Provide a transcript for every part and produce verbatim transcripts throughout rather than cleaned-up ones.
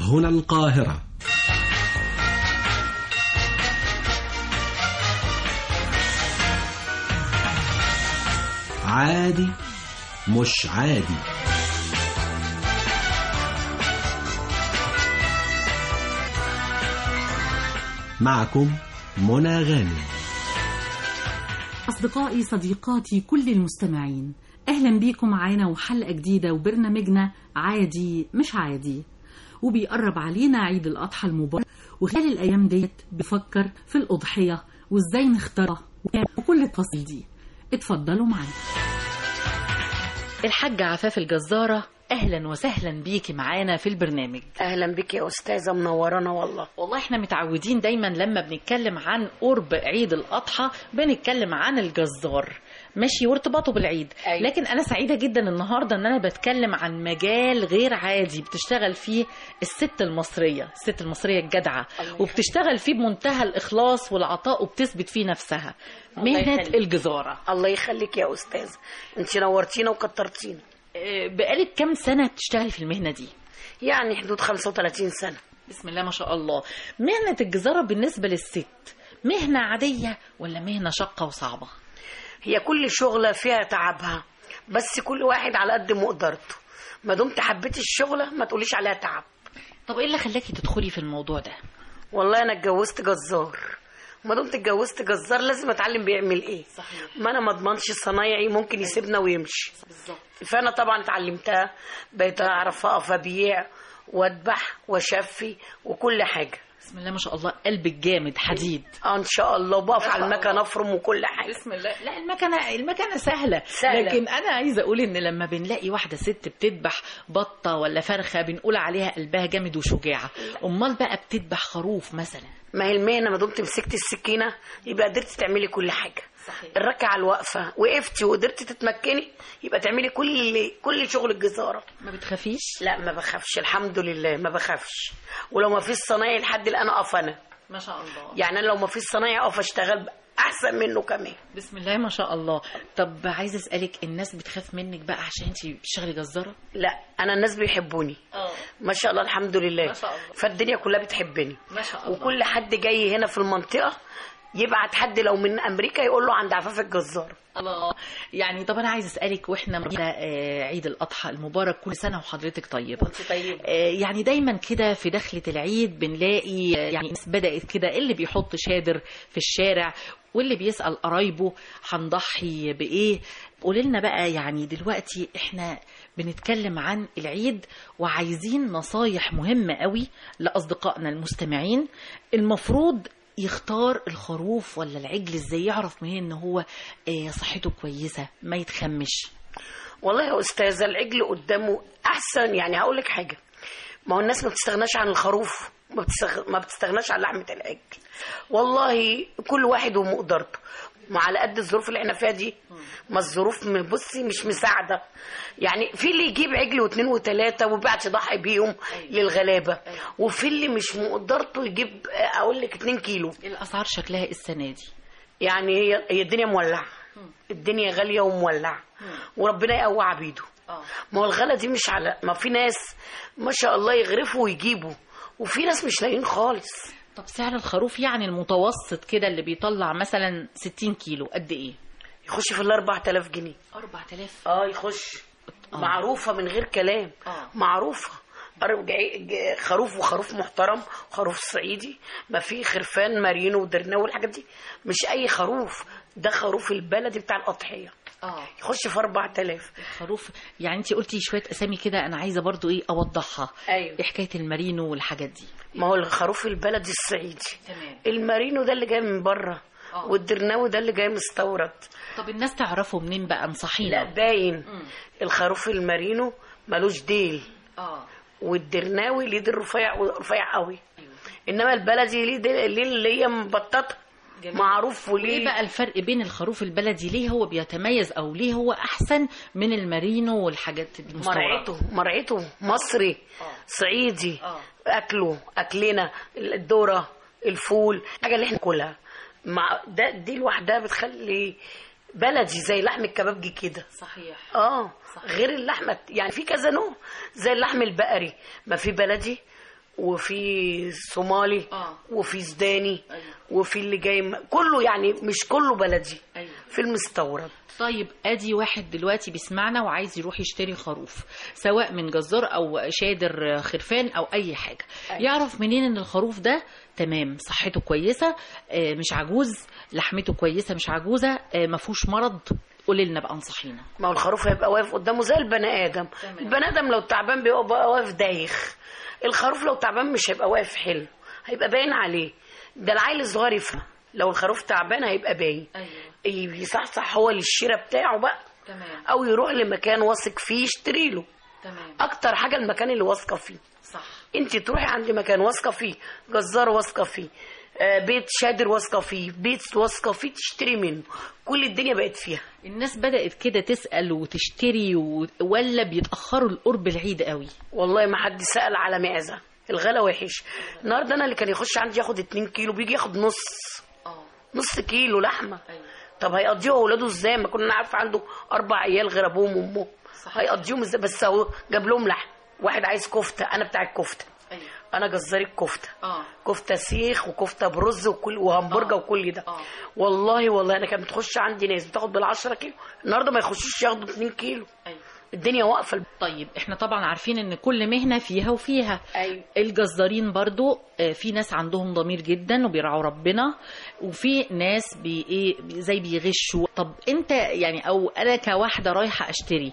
هنا القاهرة. عادي مش عادي. معكم منى غانم. أصدقائي صديقاتي كل المستمعين، أهلا بيكم معانا وحلقة جديدة وبرنامجنا عادي مش عادي. وبيقرب علينا عيد الأضحى المبارك، وخلال الأيام ديت بفكر في الأضحية وإزاي نختارها وكل التفاصيل دي. اتفضلوا معانا. الحاجة عفاف الجزارة، أهلا وسهلا بيكي معانا في البرنامج. أهلا بك يا أستاذة، منورانا والله. والله احنا متعودين دايما لما بنتكلم عن قرب عيد الأضحى بنتكلم عن الجزار، ماشي، وارتباطه بالعيد. أيوة. لكن أنا سعيدة جدا النهاردة أن أنا بتكلم عن مجال غير عادي بتشتغل فيه الست المصرية، الست المصرية الجدعة، وبتشتغل فيه بمنتهى الإخلاص والعطاء وبتثبت فيه نفسها، مهنة الجزارة. الله يخليك يا أستاذة، انت نورتينا وكترتينا. بقالك كم سنة بتشتغلي في المهنة دي؟ يعني حدود خمسة وثلاثين سنة. بسم الله ما شاء الله. مهنة الجزارة بالنسبة للست مهنة عادية ولا مهنة شاقة وصعبة؟ هي كل شغلة فيها تعبها، بس كل واحد على قد مقدرته. ما دمت حبيتي الشغلة ما تقوليش عليها تعب. طب ايه اللي خلاكي تدخلي في الموضوع ده؟ والله انا اتجوزت جزار، ما دمت اتجوزت جزار لازم اتعلم بيعمل ايه. صحيح. ما انا ما اضمنش الصنايعي ممكن يسيبنا ويمشي. بالظبط. فانا طبعا اتعلمتها، بقيت اعرف اقف ابيع واذبح واشفي وكل حاجه. بسم الله ما شاء الله، قلبك جامد حديد. اه ان شاء الله، وبقف على المكنه افرم وكل حاجه. بسم الله. لا المكنه المكنه سهله. سهلة. لكن انا عايزه اقول ان لما بنلاقي واحده ست بتذبح بطه ولا فرخه بنقول عليها قلبها جامد وشجاعه. امال بقى بتذبح خروف مثلا؟ ما هي المهنه ما دمت مسكتي السكينه يبقى قدرتي تعملي كل حاجه. صحيح. الركعه الواقفه وقفتي وقدرتي تتمكني يبقى تعملي كل كل شغل الجزاره. ما بتخافيش؟ لا ما بخافش الحمد لله، ما بخافش. ولو ما فيش صنايعي لحد الان اقف انا. ما شاء الله. يعني انا لو ما فيش صنايعي اقف اشتغل احسن منه كمان. بسم الله ما شاء الله. طب عايزه اسالك، الناس بتخاف منك بقى عشان انت بتشتغلي جزاره؟ لا انا الناس بيحبوني. اه ما شاء الله الحمد لله. ما شاء الله. فالدنيا كلها بتحبني. ما شاء الله. وكل حد جاي هنا في المنطقه يبعت حد لو من امريكا يقول له عند عفاف الجزار. الله. يعني طب انا عايز اسالك، واحنا مرينا عيد الاضحى المبارك، كل سنه وحضرتك طيبه. انت طيبه. يعني دايما كده في دخله العيد بنلاقي يعني ناس بدات كده، اللي بيحط شادر في الشارع واللي بيسال قرايبه هنضحي بايه. قولي لنا بقى، يعني دلوقتي احنا بنتكلم عن العيد وعايزين نصايح مهمه قوي لاصدقائنا المستمعين. المفروض يختار الخروف ولا العجل ازاي؟ يعرف منين ان هو صحته كويسه ما يتخمش؟ والله يا استاذه العجل قدامه احسن. يعني هقول لك حاجه، ما هو الناس ما بتستغناش عن الخروف، ما, بتستغ... ما بتستغناش عن لحمه العجل. والله كل واحد ومقدرته، ما على قد الظروف اللي احنا فيها دي. ما الظروف بصي مش مساعده. يعني في اللي يجيب عجل واثنين وثلاثه وبعد يضحي بيهم للغلابه، وفي اللي مش مقدرته يجيب اقول لك اتنين كيلو. الاسعار شكلها السنه دي يعني هي هي الدنيا مولعه، الدنيا غاليه ومولعه، وربنا يقوي عبيده. ما هو الغلا دي مش على ما في ناس ما شاء الله يغرفوا ويجيبوا، وفي ناس مش لاقيين خالص. طب سعر الخروف يعني المتوسط كده اللي بيطلع مثلا ستين كيلو قد ايه؟ يخش في الاربع تلاف جنيه. اربع تلاف؟ اه يخش. آه. معروفه من غير كلام. آه. معروفه. خروف وخروف محترم، خروف صعيدي، ما في خرفان مارينو ودرناو والحاجات دي، مش اي خروف، ده خروف البلدي بتاع الاضحيه. اه يخش في اربع تلاف. الخروف يعني انت قلتي شويه اسامي كده، انا عايزه برضو ايه اوضحها. ايوه. ايه حكايه المارينو والحاجات دي؟ ما هو الخروف البلدي الصعيدي. تمام. المارينو ده اللي جاي من بره، والدرناوي ده اللي جاي مستورد. طب الناس تعرفه منين بقى؟ انصحينا. لا باين. مم. الخروف المارينو ملوش ديل. اه والدرناوي ليه ديل رفيع رفيع قوي. أيوة. انما البلدي ليه ديل اللي هي مبططه. جميل. معروف. وليه ايه بقى الفرق بين الخروف البلدي؟ ليه هو بيتميز او ليه هو احسن من المارينو والحاجات المستورده؟ مرعيته مرعيته مصري. أوه. صعيدي. أوه. اكله اكلنا الذره الفول، حاجه اللي احنا كلها مع ده دي لوحدها بتخلي بلدي زي لحم الكبابجي كده. صحيح. اه صحيح. غير اللحمه يعني في كذا نوع، زي اللحم البقري ما في بلدي وفي صومالي آه. وفي سوداني أيوة. وفي اللي جاي م- كله يعني مش كله بلدي. أيوة. في المستورد. طيب ادي واحد دلوقتي بيسمعنا وعايز يروح يشتري خروف، سواء من جزار او شادر خرفان او اي حاجه، أيوة. يعرف منين ان الخروف ده تمام، صحته كويسه، آه، مش عجوز، لحمته كويسه مش عجوزه، آه، ما فيهوش مرض؟ قولي لنا بقى، انصحينا. ما هو الخروف هيبقى واقف قدامه زي البني ادم. تمام. البني ادم لو تعبان بيبقى واقف دايخ. الخروف لو تعبان مش هيبقى واقف حلو، هيبقى باين عليه. ده العيل الصغير يفهم، لو الخروف تعبان هيبقى باين. ايوه يصحصح هو للشراء بتاعه بقى، تمام، او يروح لمكان واثق فيه يشتري له. تمام اكتر حاجه المكان اللي واثقه فيه. صح. انت تروحي عند مكان واثقه فيه، جزار واثقه فيه، آه، بيت شادر واثقه فيه، بيت واثقه فيه، تشتري منه. كل الدنيا بقت فيها. الناس بدأت كده تسأل وتشتري و... ولا بيتأخروا القرب العيد قوي؟ والله ما حد سأل على معزة، الغلا وحش. النهارده انا اللي كان يخش عندي ياخد اتنين كيلو بيجي ياخد نص اه نص كيلو لحمه. ايوه طب هيقضيه اولاده ازاي؟ ما كنا نعرف عنده اربع عيال غير ابوهم وامهم. صحيح. هيقضيهم ازاي؟ بس هو جاب لهم لحم. واحد عايز كفته، انا بتاع الكفته، ايوه انا جزار الكفته. اه كفته سيخ وكفته برز وكل وهمبرجر آه. وكل ده. آه. والله والله انا كانت بتخش عندي ناس بتاخد بالعشرة كيلو، النهارده ما يخشوش ياخدوا اتنين كيلو. ايوه. الدنيا واقفه. طيب احنا طبعا عارفين ان كل مهنة فيها وفيها. ايوه. الجزارين برضو آه، في ناس عندهم ضمير جدا وبيرعوا ربنا، وفي ناس بي ايه زي بيغشوا. طب انت يعني، او انا كواحدة رايحة اشتري،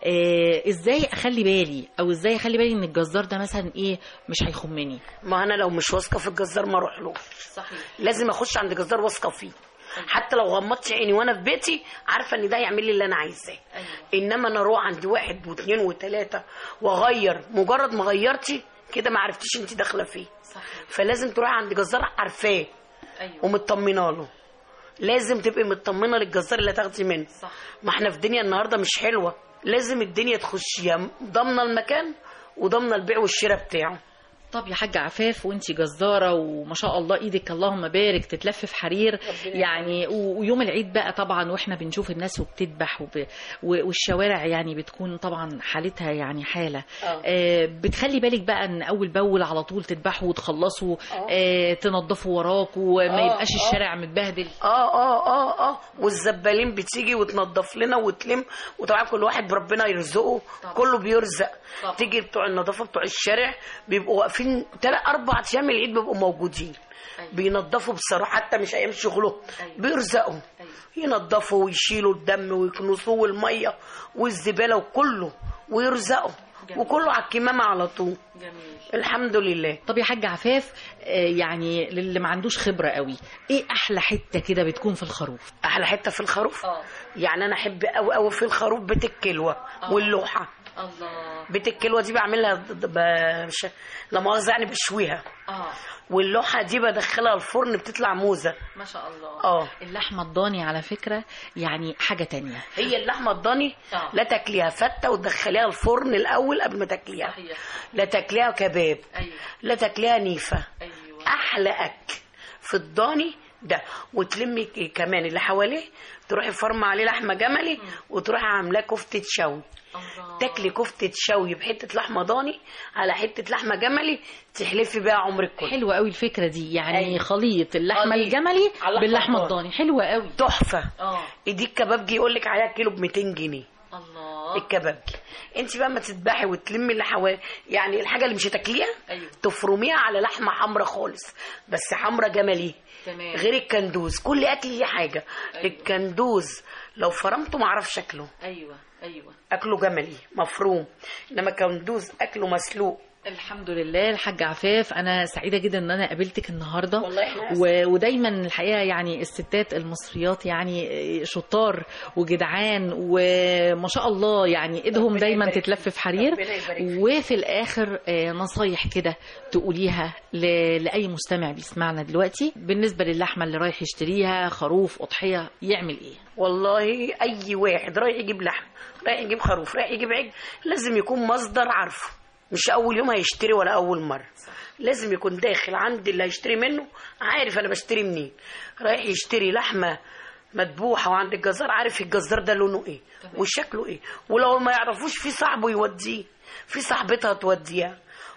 اه ازاي اخلي بالي، او ازاي اخلي بالي ان الجزار ده مثلا ايه مش هيخمني؟ ما انا لو مش واثقه في الجزار ما اروحلوش. صحيح. لازم اخش عند جزار واثقه فيه. حتى لو غمضت عيني وانا في بيتي عارفه ان ده هيعمل لي اللي انا عايزاه. أيوة. انما انا اروح عند واحد واثنين وثلاثه واغير، مجرد ما غيرتي كده ما عرفتيش انت داخله فيه. صحيح. فلازم تروحي عند جزار عارفاه ايوه ومطمنه له. لازم تبقي مطمنه للجزار اللي هتاخدي منه. صح. ما احنا في دنيا النهارده مش حلوه، لازم الدنيا تخشيها ضامنه المكان وضامنه البيع والشراء بتاعه. طب يا حاجة عفاف، وانتي جزارة وما شاء الله ايدك اللهم بارك تتلف في حرير يعني، و- ويوم العيد بقى طبعا واحنا بنشوف الناس وبتذبح وب... و- والشوارع يعني بتكون طبعا حالتها يعني حالة. آه. آه بتخلي بالك بقى ان اول باول على طول تذبحوا وتخلصوا، آه. آه تنظفوا وراكوا وما آه، يبقاش آه. الشارع متبهدل. اه اه اه اه والزبالين بتيجي وتنظف لنا وتلم، وطبعا كل واحد بربنا يرزقه. طبعا. كله بيرزق. طبعا. تيجي بتوع النظافه بتوع الشارع بيبقوا واقفين تلات اربع ايام العيد بيبقوا موجودين. أيوة. بينظفوا بصراحه حتى مش ايام شغلهم. أيوة. بيرزقوا. أيوة. ينظفوا ويشيلوا الدم ويكنسوه والميه والزباله وكله ويرزقوا. جميل. وكله على الكمامه على طول. جميل. الحمد لله. طب يا حاج عفاف، آه يعني للي ما عندوش خبرة قوي، ايه احلى حتة كده بتكون في الخروف؟ احلى حته في الخروف، اه يعني انا احب قوي قوي في الخروف بيت الكلوه آه. واللوحه. الله. بيت الكلوه دي بعملها ض- ض- ب- مش لا مؤاخذه يعني بشويها. اه واللوحه دي بدخلها الفرن بتطلع موزه. ما شاء الله. اه اللحمة الضاني على فكرة يعني حاجة تانية. هي اللحمه الضاني آه. لا تاكليها فته وتدخليها الفرن الاول قبل ما تاكليها. صحيح. لا تاكليها كباب. ايوه لا تاكليها نيفه. ايوه احلى اكل في الضاني ده. وتلمي ك- كمان اللي حواليه، تروحي فرمه عليه لحمه جملي وتروحي عاملاه كفته شوي. الله. تاكلي كفته شوي بحته لحمه ضاني على حته لحمه جملي تحلفي بيها عمرك كله. حلوة قوي الفكرة دي، يعني أيوة. خليط اللحمة خليط. الجملي على باللحمة اللحمة الضاني، حلوة قوي. تحفه. اه ايديك كبابجي يقول لك عليها كيلو ب ميتين جنيه. الله. الكبابجي انت بقى ما تذبحي وتلمي اللي حوالي، يعني الحاجه اللي مش هتاكليها ايوه تفرميها على لحمه حمرا خالص، بس حمرا جملي. تمام. غير الكندوز، كل اكل ليه حاجه. أيوة. الكندوز لو فرمته ما اعرفش شكله، ايوه ايوه اكله جملي مفروم، انما كندوز اكله مسلوق. الحمد لله. الحاج عفاف، انا سعيده جدا ان انا قابلتك النهارده. والله إحنا و... ودايما الحقيقه يعني الستات المصريات يعني شطار وجدعان وما شاء الله، يعني ايدهم ربنا دايما يبارك تتلف في حرير. ربنا يبارك فيك. وفي الاخر آه، نصايح كده تقوليها ل... لاي مستمع بيسمعنا دلوقتي بالنسبه للحمه اللي رايح يشتريها، خروف اضحيه، يعمل ايه؟ والله اي واحد رايح يجيب لحم، رايح يجيب خروف، رايح يجيب عجل، لازم يكون مصدر عارفه، مش اول يوم هيشتري ولا اول مره. لازم يكون داخل عند اللي هيشتري منه عارف انا بشتري منين. رايح يشتري لحمه مذبوحه وعند الجزار عارف الجزار ده لونه ايه وشكله ايه، ولو ما يعرفوش في صاحبه يوديه، في صاحبتها توديها،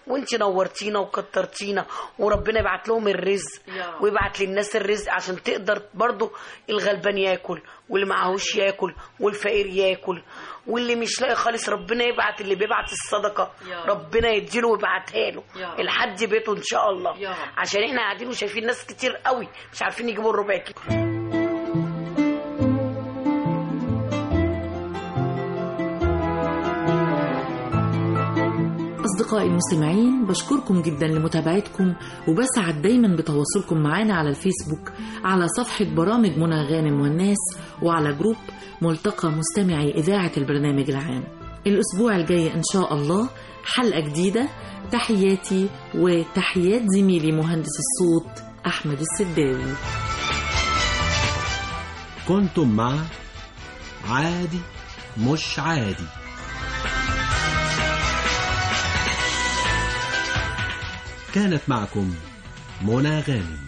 وانت نورتينا وكترتينا، وربنا يبعت لهم الرزق ويبعت للناس الرزق عشان تقدر برضو الغلبان ياكل واللي معهوش ياكل والفقير ياكل، واللي مش لاقي خالص ربنا يبعت اللي بيبعت الصدقه ربنا يديله ويبعتها له لحد بيته ان شاء الله، عشان احنا قاعدين وشايفين ناس كتير قوي مش عارفين يجيبوا الربع كيلو. أصدقائي المستمعين، بشكركم جدا لمتابعتكم، وبسعد دايما بتواصلكم معنا على الفيسبوك على صفحة برامج منى غانم والناس، وعلى جروب ملتقى مستمعي إذاعة البرنامج العام. الأسبوع الجاي إن شاء الله حلقة جديدة. تحياتي وتحيات زميلي مهندس الصوت أحمد السداوي. كنتم مع عادي مش عادي. كانت معكم منى غانم.